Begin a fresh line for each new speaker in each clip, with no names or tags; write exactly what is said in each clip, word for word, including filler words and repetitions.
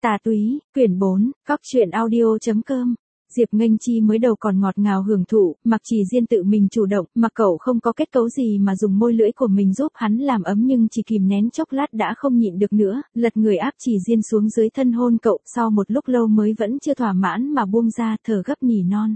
Tà túy, quyển bốn, góc truyện audio.com. Diệp Nghênh Chi mới đầu còn ngọt ngào hưởng thụ, mặc Chỉ Diên tự mình chủ động, mặc cậu không có kết cấu gì mà dùng môi lưỡi của mình giúp hắn làm ấm nhưng chỉ kìm nén chốc lát đã không nhịn được nữa, lật người áp Chỉ Diên xuống dưới thân hôn cậu, sau một lúc lâu mới vẫn chưa thỏa mãn mà buông ra, thở gấp nỉ non.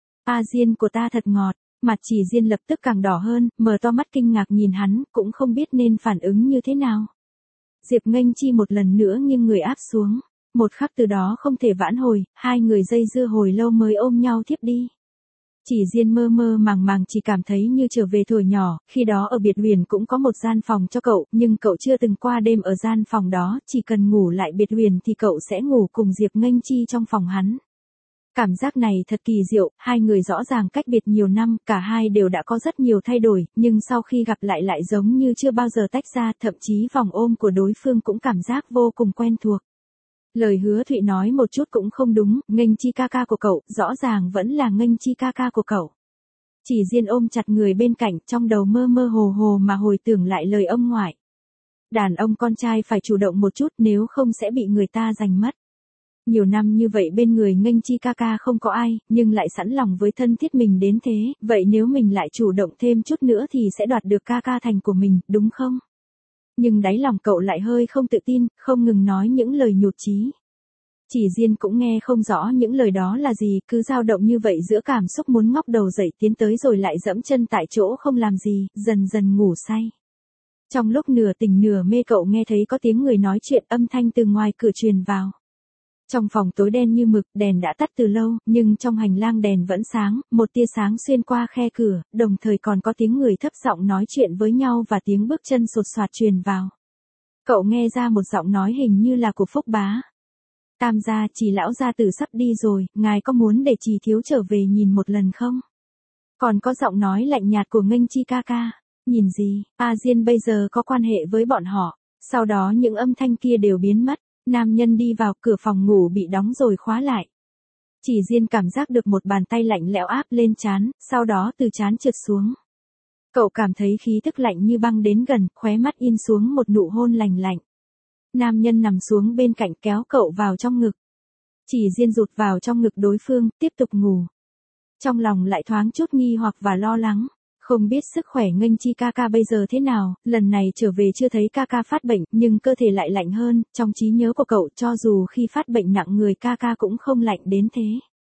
A Diên của ta thật ngọt. Mặt Chỉ Diên lập tức càng đỏ hơn, mở to mắt kinh ngạc nhìn hắn, cũng không biết nên phản ứng như thế nào. Diệp Nghênh Chi một lần nữa nghiêng người áp xuống. Một khắc từ đó không thể vãn hồi, hai người dây dưa hồi lâu mới ôm nhau thiếp đi. Chỉ Diên mơ mơ màng màng chỉ cảm thấy như trở về thuở nhỏ, khi đó ở Biệt Huyền cũng có một gian phòng cho cậu, nhưng cậu chưa từng qua đêm ở gian phòng đó, chỉ cần ngủ lại Biệt Huyền thì cậu sẽ ngủ cùng Diệp Nghênh Chi trong phòng hắn. Cảm giác này thật kỳ diệu, hai người rõ ràng cách biệt nhiều năm, cả hai đều đã có rất nhiều thay đổi, nhưng sau khi gặp lại lại giống như chưa bao giờ tách ra, thậm chí vòng ôm của đối phương cũng cảm giác vô cùng quen thuộc. Lời Hứa Thụy nói một chút cũng không đúng, Nghênh Chi ca ca của cậu, rõ ràng vẫn là Nghênh Chi ca ca của cậu. Chỉ Diên ôm chặt người bên cạnh, trong đầu mơ mơ hồ hồ mà hồi tưởng lại lời ông ngoại. Đàn ông con trai phải chủ động một chút nếu không sẽ bị người ta giành mất. Nhiều năm như vậy bên người Nghênh Chi ca ca không có ai, nhưng lại sẵn lòng với thân thiết mình đến thế, vậy nếu mình lại chủ động thêm chút nữa thì sẽ đoạt được ca ca thành của mình, đúng không? Nhưng đáy lòng cậu lại hơi không tự tin, không ngừng nói những lời nhụt chí. Chỉ Diên cũng nghe không rõ những lời đó là gì, cứ dao động như vậy giữa cảm xúc muốn ngóc đầu dậy tiến tới rồi lại dẫm chân tại chỗ không làm gì, dần dần ngủ say. Trong lúc nửa tỉnh nửa mê cậu nghe thấy có tiếng người nói chuyện, âm thanh từ ngoài cửa truyền vào. Trong phòng tối đen như mực, đèn đã tắt từ lâu, nhưng trong hành lang đèn vẫn sáng, một tia sáng xuyên qua khe cửa, đồng thời còn có tiếng người thấp giọng nói chuyện với nhau và tiếng bước chân sột soạt truyền vào. Cậu nghe ra một giọng nói hình như là của Phúc Bá. Tam gia, Chỉ lão gia tử sắp đi rồi, ngài có muốn để Chỉ thiếu trở về nhìn một lần không? Còn có giọng nói lạnh nhạt của Nghênh Chi ca ca. Nhìn gì, A Diên bây giờ có quan hệ với bọn họ. Sau đó những âm thanh kia đều biến mất. Nam nhân đi vào, cửa phòng ngủ bị đóng rồi khóa lại. Chỉ Diên cảm giác được một bàn tay lạnh lẽo áp lên trán, sau đó từ trán trượt xuống. Cậu cảm thấy khí tức lạnh như băng đến gần, khóe mắt in xuống một nụ hôn lành lạnh. Nam nhân nằm xuống bên cạnh kéo cậu vào trong ngực. Chỉ Diên rụt vào trong ngực đối phương, tiếp tục ngủ. Trong lòng lại thoáng chút nghi hoặc và lo lắng. Không biết sức khỏe Nghênh Chi ca ca bây giờ thế nào, lần này trở về chưa thấy ca ca phát bệnh, nhưng cơ thể lại lạnh hơn, trong trí nhớ của cậu cho dù khi phát bệnh nặng người ca ca cũng không lạnh đến thế.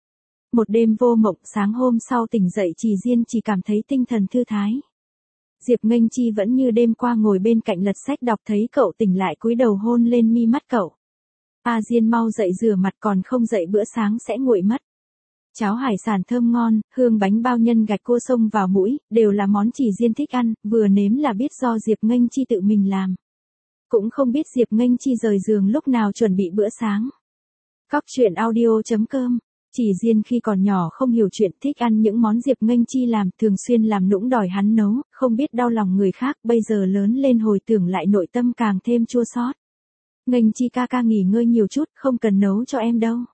Một đêm vô mộng, sáng hôm sau tỉnh dậy Chỉ Diên chỉ cảm thấy tinh thần thư thái. Diệp Nghênh Chi vẫn như đêm qua ngồi bên cạnh lật sách đọc, thấy cậu tỉnh lại cúi đầu hôn lên mi mắt cậu. A Diên mau dậy rửa mặt, còn không dậy bữa sáng sẽ nguội mất. Cháo hải sản thơm ngon, hương bánh bao nhân gạch cua xông vào mũi, đều là món Chỉ Diên thích ăn, vừa nếm là biết do Diệp Nghênh Chi tự mình làm. Cũng không biết Diệp Nghênh Chi rời giường lúc nào chuẩn bị bữa sáng. Góc truyện audio.com. Chỉ Diên khi còn nhỏ không hiểu chuyện, thích ăn những món Diệp Nghênh Chi làm, thường xuyên làm nũng đòi hắn nấu, không biết đau lòng người khác, bây giờ lớn lên hồi tưởng lại nội tâm càng thêm chua xót. Nghênh Chi ca ca nghỉ ngơi nhiều chút, không cần nấu cho em đâu.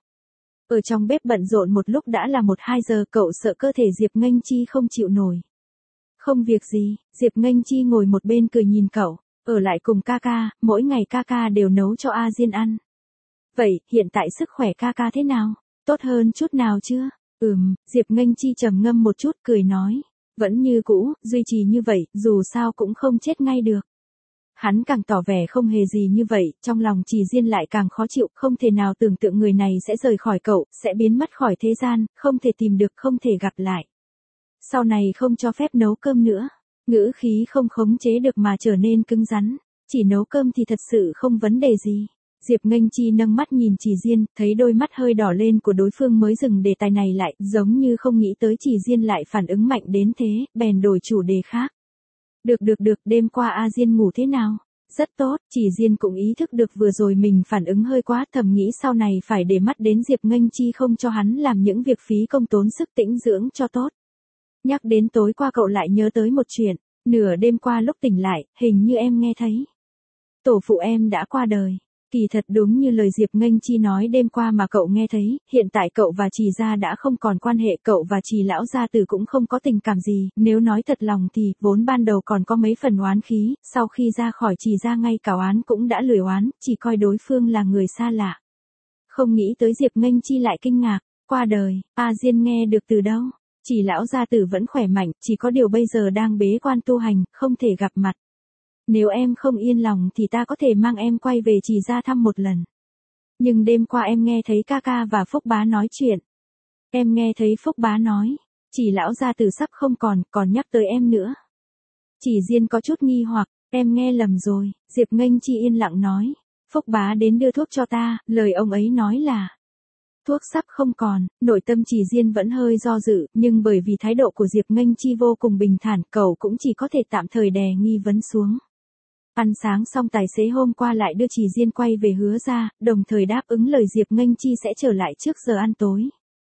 Ở trong bếp bận rộn một lúc đã là một hai giờ, cậu sợ cơ thể Diệp Nghênh Chi không chịu nổi. Không việc gì, Diệp Nghênh Chi ngồi một bên cười nhìn cậu, ở lại cùng ca ca, mỗi ngày ca ca đều nấu cho A Diên ăn. Vậy, hiện tại sức khỏe ca ca thế nào? Tốt hơn chút nào chưa? Ừm, Diệp Nghênh Chi trầm ngâm một chút cười nói. Vẫn như cũ, duy trì như vậy, dù sao cũng không chết ngay được. Hắn càng tỏ vẻ không hề gì như vậy, trong lòng Chỉ Diên lại càng khó chịu, không thể nào tưởng tượng người này sẽ rời khỏi cậu, sẽ biến mất khỏi thế gian, không thể tìm được, không thể gặp lại. Sau này không cho phép nấu cơm nữa. Ngữ khí không khống chế được mà trở nên cứng rắn. Chỉ nấu cơm thì thật sự không vấn đề gì. Diệp Nghênh Chi nâng mắt nhìn Chỉ Diên, thấy đôi mắt hơi đỏ lên của đối phương mới dừng đề tài này lại, giống như không nghĩ tới Chỉ Diên lại phản ứng mạnh đến thế, bèn đổi chủ đề khác. Được được được, đêm qua A Diên ngủ thế nào? Rất tốt, Chỉ Diên cũng ý thức được vừa rồi mình phản ứng hơi quá, thầm nghĩ sau này phải để mắt đến Diệp Nghênh Chi không cho hắn làm những việc phí công tốn sức tĩnh dưỡng cho tốt. Nhắc đến tối qua cậu lại nhớ tới một chuyện, nửa đêm qua lúc tỉnh lại, hình như em nghe thấy. Tổ phụ em đã qua đời. Kỳ thật đúng như lời Diệp Nghênh Chi nói đêm qua mà cậu nghe thấy, hiện tại cậu và Chỉ gia đã không còn quan hệ, cậu và Chỉ lão gia tử cũng không có tình cảm gì, nếu nói thật lòng thì, vốn ban đầu còn có mấy phần oán khí, sau khi ra khỏi Chỉ gia ngay cả oán cũng đã lười oán, chỉ coi đối phương là người xa lạ. Không nghĩ tới Diệp Nghênh Chi lại kinh ngạc, qua đời, A Diên nghe được từ đâu? Chỉ lão gia tử vẫn khỏe mạnh, chỉ có điều bây giờ đang bế quan tu hành, không thể gặp mặt. Nếu em không yên lòng thì ta có thể mang em quay về Chỉ gia thăm một lần. Nhưng đêm qua em nghe thấy ca ca và Phúc bá nói chuyện. Em nghe thấy Phúc bá nói, Chỉ lão gia tử sắp không còn, còn nhắc tới em nữa. Chỉ Diên có chút nghi hoặc, em nghe lầm rồi, Diệp Nghênh Chi yên lặng nói. Phúc bá đến đưa thuốc cho ta, lời ông ấy nói là thuốc sắp không còn. Nội tâm Chỉ Diên vẫn hơi do dự, nhưng bởi vì thái độ của Diệp Nghênh Chi vô cùng bình thản, cậu cũng chỉ có thể tạm thời đè nghi vấn xuống. Ăn sáng xong tài xế hôm qua lại đưa Chỉ Diên quay về Hứa gia, đồng thời đáp ứng lời Diệp Nghênh Chi sẽ trở lại trước giờ ăn tối.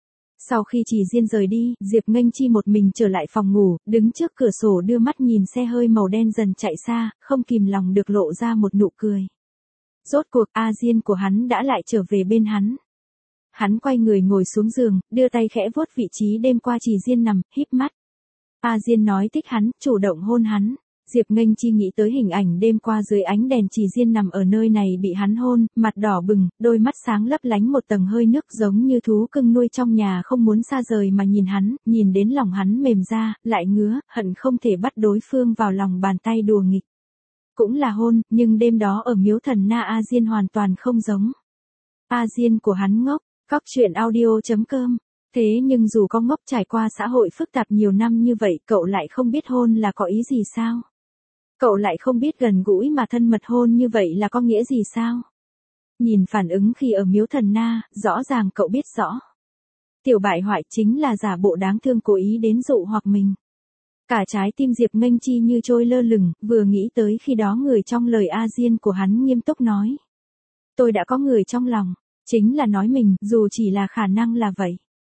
Sau khi Chỉ Diên rời đi, Diệp Nghênh Chi một mình trở lại phòng ngủ, đứng trước cửa sổ đưa mắt nhìn xe hơi màu đen dần chạy xa, không kìm lòng được lộ ra một nụ cười. Rốt cuộc A Diên của hắn đã lại trở về bên hắn. Hắn quay người ngồi xuống giường, đưa tay khẽ vuốt vị trí đêm qua Chỉ Diên nằm, híp mắt. A Diên nói thích hắn, chủ động hôn hắn. Diệp Nghênh Chi nghĩ tới hình ảnh đêm qua dưới ánh đèn Chỉ Diên nằm ở nơi này bị hắn hôn, mặt đỏ bừng, đôi mắt sáng lấp lánh một tầng hơi nước giống như thú cưng nuôi trong nhà không muốn xa rời mà nhìn hắn, nhìn đến lòng hắn mềm ra, lại ngứa, hận không thể bắt đối phương vào lòng bàn tay đùa nghịch. Cũng là hôn, nhưng đêm đó ở miếu thần Na A Diên hoàn toàn không giống. A Diên của hắn ngốc, góc truyện audio chấm com. Thế nhưng dù có ngốc trải qua xã hội phức tạp nhiều năm như vậy, cậu lại không biết hôn là có ý gì sao? Cậu lại không biết gần gũi mà thân mật hôn như vậy là có nghĩa gì sao? Nhìn phản ứng khi ở miếu thần Na, rõ ràng cậu biết rõ. Tiểu bại hoại chính là giả bộ đáng thương cố ý đến dụ hoặc mình. Cả trái tim Diệp Nghênh Chi như trôi lơ lửng, vừa nghĩ tới khi đó người trong lời A Diên của hắn nghiêm túc nói. Tôi đã có người trong lòng, chính là nói mình, dù chỉ là khả năng là vậy.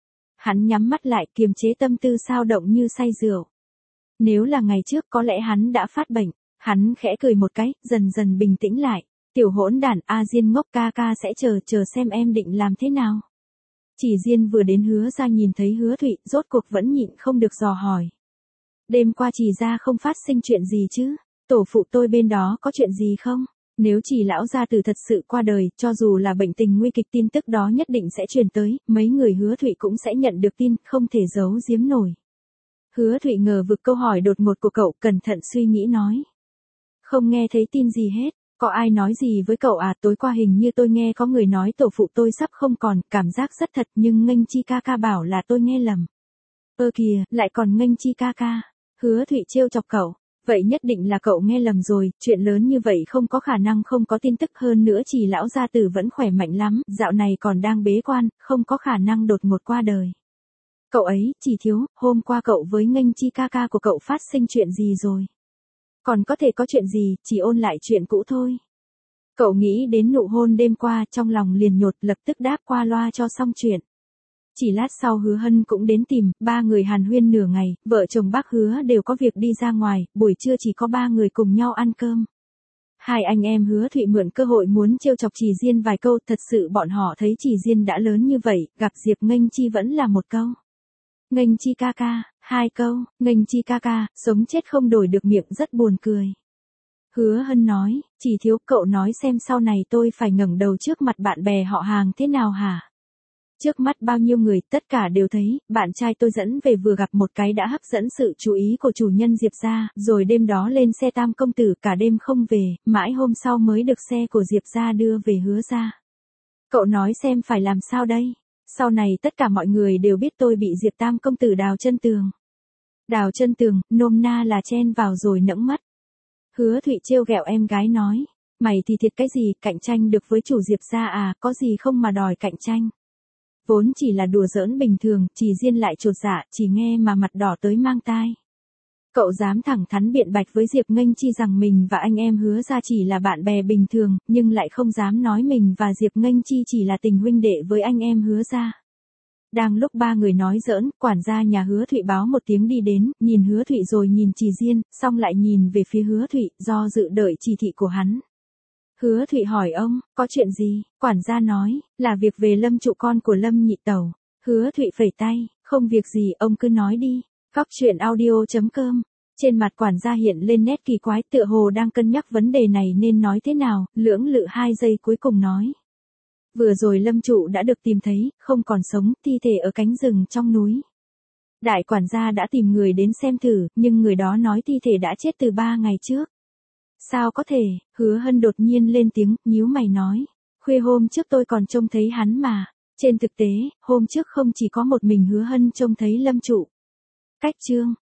Hắn nhắm mắt lại kiềm chế tâm tư xao động như say rượu. Nếu là ngày trước có lẽ hắn đã phát bệnh, hắn khẽ cười một cái, dần dần bình tĩnh lại. Tiểu hỗn đản A Diên ngốc ca ca sẽ chờ chờ xem em định làm thế nào. Chỉ Diên vừa đến Hứa gia nhìn thấy Hứa Thụy, rốt cuộc vẫn nhịn không được dò hỏi. Đêm qua Chỉ gia không phát sinh chuyện gì chứ? Tổ phụ tôi bên đó có chuyện gì không? Nếu Chỉ lão gia tử thật sự qua đời, cho dù là bệnh tình nguy kịch tin tức đó nhất định sẽ truyền tới, mấy người Hứa Thụy cũng sẽ nhận được tin, không thể giấu giếm nổi. Hứa Thụy ngờ vực câu hỏi đột ngột của cậu, cẩn thận suy nghĩ nói. Không nghe thấy tin gì hết, có ai nói gì với cậu à? Tối qua hình như tôi nghe có người nói tổ phụ tôi sắp không còn, cảm giác rất thật, nhưng Nghênh Chi ca ca bảo là tôi nghe lầm. Ơ kìa, lại còn Nghênh Chi ca ca. Hứa Thụy trêu chọc cậu. Vậy nhất định là cậu nghe lầm rồi, chuyện lớn như vậy không có khả năng không có tin tức, hơn nữa Chỉ lão gia tử vẫn khỏe mạnh lắm, dạo này còn đang bế quan, không có khả năng đột ngột qua đời. Cậu ấy, Chỉ thiếu, hôm qua cậu với Nghênh Chi ca ca của cậu phát sinh chuyện gì rồi? Còn có thể có chuyện gì, chỉ ôn lại chuyện cũ thôi. Cậu nghĩ đến nụ hôn đêm qua, trong lòng liền nhột, lập tức đáp qua loa cho xong chuyện. Chỉ lát sau Hứa Hân cũng đến tìm, ba người hàn huyên nửa ngày, vợ chồng bác Hứa đều có việc đi ra ngoài, buổi trưa chỉ có ba người cùng nhau ăn cơm. Hai anh em Hứa Thụy mượn cơ hội muốn trêu chọc Chỉ Diên vài câu, thật sự bọn họ thấy Chỉ Diên đã lớn như vậy, gặp Diệp Nghênh Chi vẫn là một câu. Nghênh Chi ca ca, hai câu, Nghênh Chi ca ca, sống chết không đổi được miệng, rất buồn cười. Hứa Hân nói, Chỉ thiếu, cậu nói xem sau này tôi phải ngẩng đầu trước mặt bạn bè họ hàng thế nào hả? Trước mắt bao nhiêu người, tất cả đều thấy, bạn trai tôi dẫn về vừa gặp một cái đã hấp dẫn sự chú ý của chủ nhân Diệp gia, rồi đêm đó lên xe Tam công tử cả đêm không về, mãi hôm sau mới được xe của Diệp gia đưa về Hứa gia. Cậu nói xem phải làm sao đây? Sau này tất cả mọi người đều biết tôi bị Diệp Tam công tử đào chân tường. Đào chân tường, nôm na là chen vào rồi nẫng mắt. Hứa Thụy trêu ghẹo em gái nói, mày thì thiệt cái gì, cạnh tranh được với chủ Diệp gia à, có gì không mà đòi cạnh tranh. Vốn chỉ là đùa giỡn bình thường, Chỉ Diên lại chột dạ, chỉ nghe mà mặt đỏ tới mang tai. Cậu dám thẳng thắn biện bạch với Diệp Nghênh Chi rằng mình và anh em Hứa gia chỉ là bạn bè bình thường, nhưng lại không dám nói mình và Diệp Nghênh Chi chỉ là tình huynh đệ với anh em Hứa gia. Đang lúc ba người nói giỡn, quản gia nhà Hứa Thụy báo một tiếng đi đến, nhìn Hứa Thụy rồi nhìn Chỉ Diên, xong lại nhìn về phía Hứa Thụy, do dự đợi chỉ thị của hắn. Hứa Thụy hỏi ông, có chuyện gì? Quản gia nói, là việc về Lâm trụ con của Lâm nhị tẩu. Hứa Thụy phẩy tay, không việc gì, ông cứ nói đi. Góc truyện audio chấm com. Trên mặt quản gia hiện lên nét kỳ quái, tựa hồ đang cân nhắc vấn đề này nên nói thế nào, lưỡng lự hai giây cuối cùng nói. Vừa rồi Lâm Trụ đã được tìm thấy, không còn sống, thi thể ở cánh rừng trong núi. Đại quản gia đã tìm người đến xem thử, nhưng người đó nói thi thể đã chết từ ba ngày trước. Sao có thể, Hứa Hân đột nhiên lên tiếng, nhíu mày nói. Khuya hôm trước tôi còn trông thấy hắn mà. Trên thực tế, hôm trước không chỉ có một mình Hứa Hân trông thấy Lâm Trụ. Cách chương